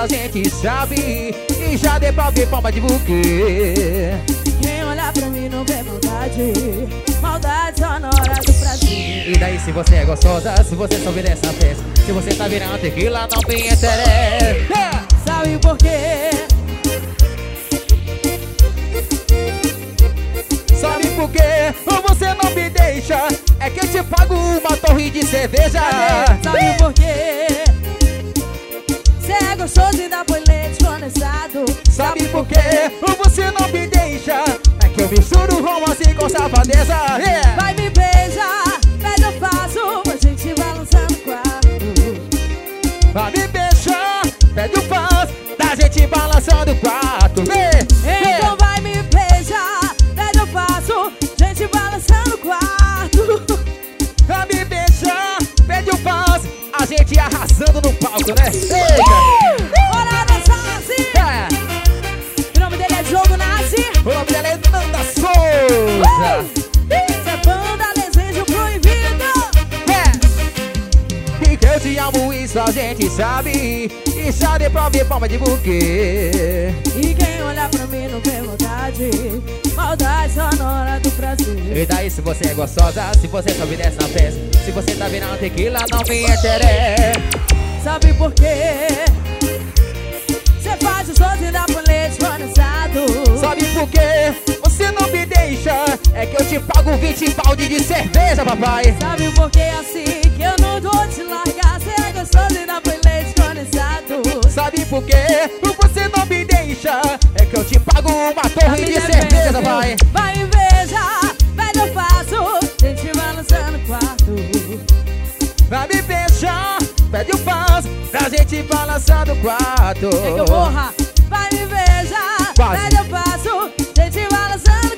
a gente sabe. E já deu pra ver palma de buquê. Quem olhar pra mim não vê maldade. Maldade só na hora do prazer. E daí se você é gostosa, se você souber dessa festa, se você tá virando tequila, não me interessa. Sabe por quê? Sabe por quê? Ou você não me deixa? É que eu te pago uma torre de cerveja. Sabe por quê? Cê é gostoso e dá põe leite condensado. Sabe por quê? Ou você não me deixa? É que eu misturo romance com safadeza. Vai me beijar, mas eu faço a gente balançando o quarto. Vai me beijar, pede o faz, da gente balançando o quarto. Então vai me beijar, pede eu faço, gente balançando o quarto. Vai me beijar, pede o faz, a gente arrasando no palco, né? Bora dançar assim. O nome dele é Diogo Nasce. O nome dela é Nanda Souza. Essa é banda Desejo Proibido. E que eu te amo, isso a gente sabe. E já deu pra ver palma de buquê. E quem olhar pra mim não vê maldade. Maldade só na hora do prazer. E daí se você é gostosa, se você sobe dessa festa, se você tá virando tequila, não me interessa. Sabe por quê? Cê faz o som e dá pro leite condensado. Sabe por quê? Você não me deixa. É que eu te pago 20 balde de cerveja, papai. Sabe por que é assim que eu não vou te largar? Cê é gostoso e dá pro leite condensado. Sabe por quê? Você não me deixa. É que eu te pago uma torre de cerveja, vai. Vai me beijar, mas eu faço, gente balançando o quarto. Vai me beijar, pede o paz, pra gente balançar no quarto. É que eu morra. Vai me beijar, Quase. mas eu faço, gente balançando o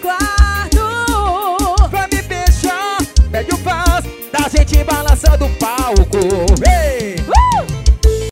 quarto. Vai me beijar, pede o paz, da gente balançando o palco.